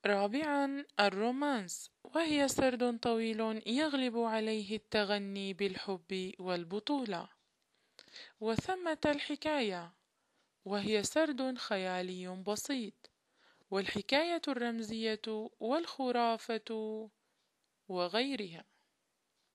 رابعا الرومانس، وهي سرد طويل يغلب عليه التغني بالحب والبطولة. وثمة الحكاية، وهي سرد خيالي بسيط، والحكاية الرمزية والخرافة وغيرها.